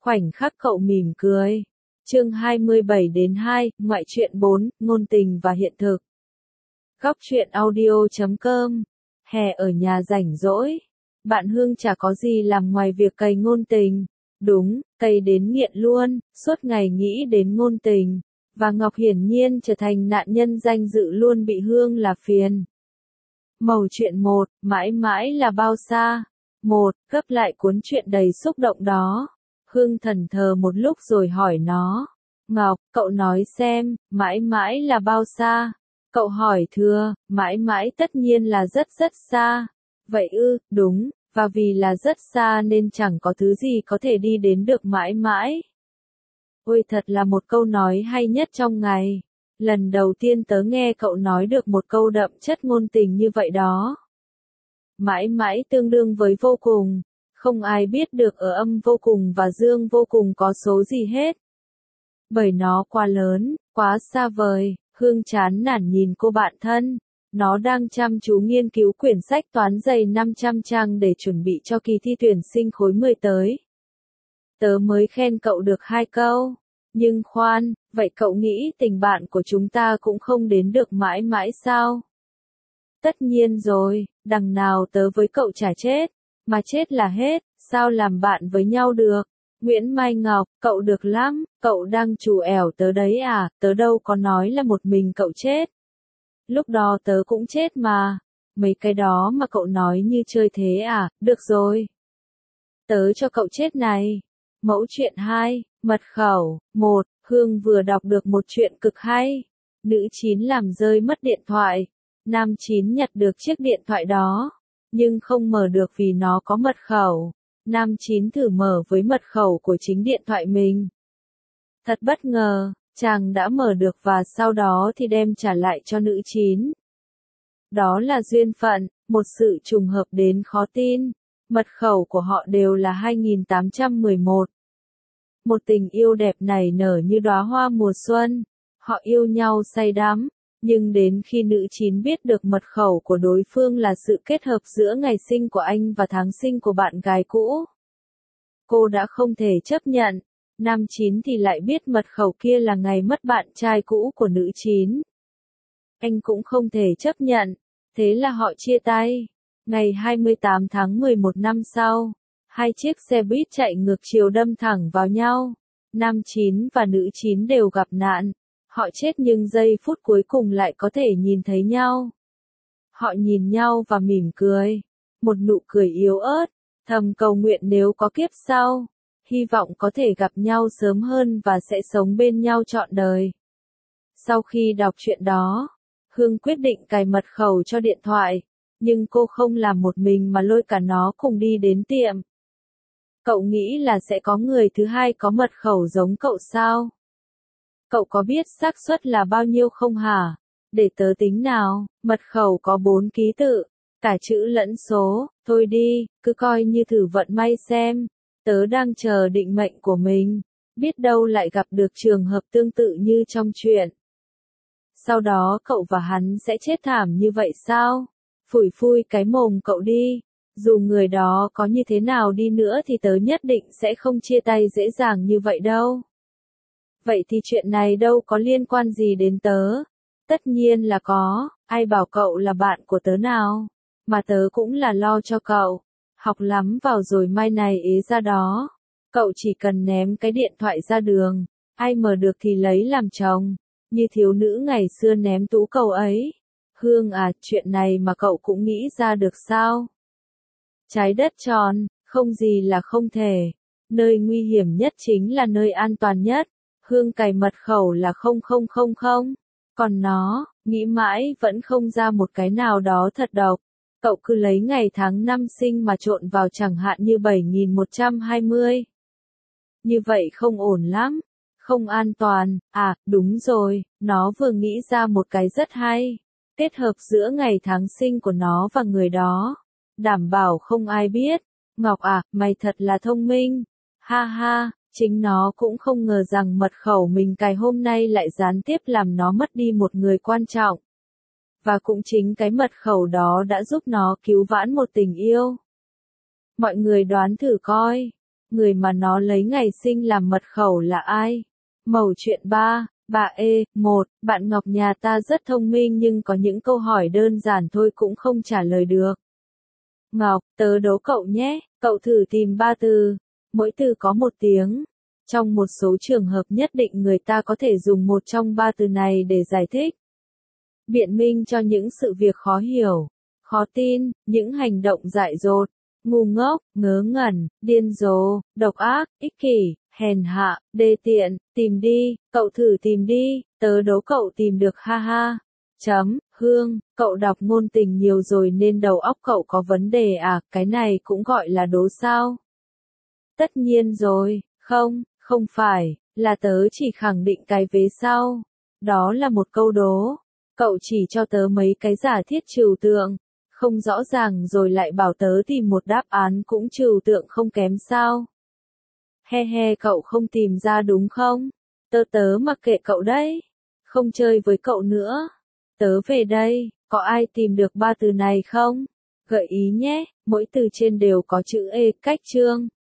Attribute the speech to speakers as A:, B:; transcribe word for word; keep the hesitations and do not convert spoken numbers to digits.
A: Khoảnh khắc cậu mỉm cười. Chương hai mươi bảy đến hai, ngoại truyện bốn, ngôn tình và hiện thực. Góc truyện audio chấm com. Hè ở nhà rảnh rỗi. Bạn Hương chả có gì làm ngoài việc cày ngôn tình. Đúng, cày đến nghiện luôn, suốt ngày nghĩ đến ngôn tình. Và Ngọc hiển nhiên trở thành nạn nhân danh dự luôn bị Hương là phiền. Mẩu chuyện một, mãi mãi là bao xa. Một, gấp lại cuốn truyện đầy xúc động đó. Hương thẫn thờ một lúc rồi hỏi nó. Ngọc, cậu nói xem, mãi mãi là bao xa? Cậu hỏi thưa, mãi mãi tất nhiên là rất rất xa. Vậy ư, đúng, và vì là rất xa nên chẳng có thứ gì có thể đi đến được mãi mãi. Ôi thật là một câu nói hay nhất trong ngày. Lần đầu tiên tớ nghe cậu nói được một câu đậm chất ngôn tình như vậy đó. Mãi mãi tương đương với vô cùng. Không ai biết được ở âm vô cùng và dương vô cùng có số gì hết. Bởi nó quá lớn, quá xa vời. Hương chán nản nhìn cô bạn thân. Nó đang chăm chú nghiên cứu quyển sách toán dày năm trăm trang để chuẩn bị cho kỳ thi tuyển sinh khối mười tới. Tớ mới khen cậu được hai câu. Nhưng khoan, vậy cậu nghĩ tình bạn của chúng ta cũng không đến được mãi mãi sao? Tất nhiên rồi, đằng nào tớ với cậu chả chết. Mà chết là hết, sao làm bạn với nhau được? Nguyễn Mai Ngọc, cậu được lắm, cậu đang trù ẻo tớ đấy à, tớ đâu có nói là một mình cậu chết. Lúc đó tớ cũng chết mà. Mấy cái đó mà cậu nói như chơi thế à, được rồi. Tớ cho cậu chết này. Mẫu chuyện hai, mật khẩu. Một, Hương vừa đọc được một chuyện cực hay. Nữ chín làm rơi mất điện thoại. Nam chín nhặt được chiếc điện thoại đó. Nhưng không mở được vì nó có mật khẩu. Nam chín thử mở với mật khẩu của chính điện thoại mình. Thật bất ngờ, chàng đã mở được và sau đó thì đem trả lại cho nữ chín. Đó là duyên phận, một sự trùng hợp đến khó tin. Mật khẩu của họ đều là hai nghìn tám trăm mười một. Một tình yêu đẹp nảy nở như đóa hoa mùa xuân. Họ yêu nhau say đắm. Nhưng đến khi nữ chín biết được mật khẩu của đối phương là sự kết hợp giữa ngày sinh của anh và tháng sinh của bạn gái cũ, cô đã không thể chấp nhận. Nam chín thì lại biết mật khẩu kia là ngày mất bạn trai cũ của nữ chín. Anh cũng không thể chấp nhận. Thế là họ chia tay. Ngày hai mươi tám tháng mười một năm sau, hai chiếc xe buýt chạy ngược chiều đâm thẳng vào nhau. Nam chín và nữ chín đều gặp nạn. Họ chết nhưng giây phút cuối cùng lại có thể nhìn thấy nhau. Họ nhìn nhau và mỉm cười. Một nụ cười yếu ớt, thầm cầu nguyện nếu có kiếp sau. Hy vọng có thể gặp nhau sớm hơn và sẽ sống bên nhau trọn đời. Sau khi đọc chuyện đó, Hương quyết định cài mật khẩu cho điện thoại. Nhưng cô không làm một mình mà lôi cả nó cùng đi đến tiệm. Cậu nghĩ là sẽ có người thứ hai có mật khẩu giống cậu sao? Cậu có biết xác suất là bao nhiêu không hả? Để tớ tính nào, mật khẩu có bốn ký tự, cả chữ lẫn số, thôi đi, cứ coi như thử vận may xem. Tớ đang chờ định mệnh của mình, biết đâu lại gặp được trường hợp tương tự như trong chuyện. Sau đó cậu và hắn sẽ chết thảm như vậy sao? Phủi phui cái mồm cậu đi, dù người đó có như thế nào đi nữa thì tớ nhất định sẽ không chia tay dễ dàng như vậy đâu. Vậy thì chuyện này đâu có liên quan gì đến tớ? Tất nhiên là có, ai bảo cậu là bạn của tớ nào? Mà tớ cũng là lo cho cậu. Học lắm vào rồi mai này ế ra đó. Cậu chỉ cần ném cái điện thoại ra đường, ai mở được thì lấy làm chồng. Như thiếu nữ ngày xưa ném tú cầu ấy. Hương à, chuyện này mà cậu cũng nghĩ ra được sao? Trái đất tròn, không gì là không thể. Nơi nguy hiểm nhất chính là nơi an toàn nhất. Hương cài mật khẩu là không không không không. Còn nó, nghĩ mãi vẫn không ra một cái nào đó thật độc. Cậu cứ lấy ngày tháng năm sinh mà trộn vào chẳng hạn như bảy nghìn một trăm hai mươi. Như vậy không ổn lắm. Không an toàn. À, đúng rồi, nó vừa nghĩ ra một cái rất hay. Kết hợp giữa ngày tháng sinh của nó và người đó. Đảm bảo không ai biết. Ngọc à, mày thật là thông minh. Ha ha. Chính nó cũng không ngờ rằng mật khẩu mình cài hôm nay lại gián tiếp làm nó mất đi một người quan trọng. Và cũng chính cái mật khẩu đó đã giúp nó cứu vãn một tình yêu. Mọi người đoán thử coi. người mà nó lấy ngày sinh làm mật khẩu là ai? Mẩu chuyện ba. Bà ê, một, bạn Ngọc nhà ta rất thông minh nhưng có những câu hỏi đơn giản thôi cũng không trả lời được. Ngọc, tớ đố cậu nhé, cậu thử tìm ba từ. Mỗi từ có một tiếng. Trong một số trường hợp nhất định người ta có thể dùng một trong ba từ này để giải thích. Biện minh cho những sự việc khó hiểu, khó tin, những hành động dại dột, ngu ngốc, ngớ ngẩn, điên rồ, độc ác, ích kỷ, hèn hạ, đê tiện, tìm đi, cậu thử tìm đi, tớ đố cậu tìm được ha ha. Chấm, Hương, cậu đọc ngôn tình nhiều rồi nên đầu óc cậu có vấn đề à, cái này cũng gọi là đố sao? Tất nhiên rồi, không, không phải, là tớ chỉ khẳng định cái vế sau. Đó là một câu đố. Cậu chỉ cho tớ mấy cái giả thiết trừu tượng, không rõ ràng rồi lại bảo tớ tìm một đáp án cũng trừu tượng không kém sao? He he, cậu không tìm ra đúng không? Tớ tớ mặc kệ cậu đấy. Không chơi với cậu nữa. Tớ về đây, có ai tìm được ba từ này không? Gợi ý nhé, mỗi từ trên đều có chữ E cách chương.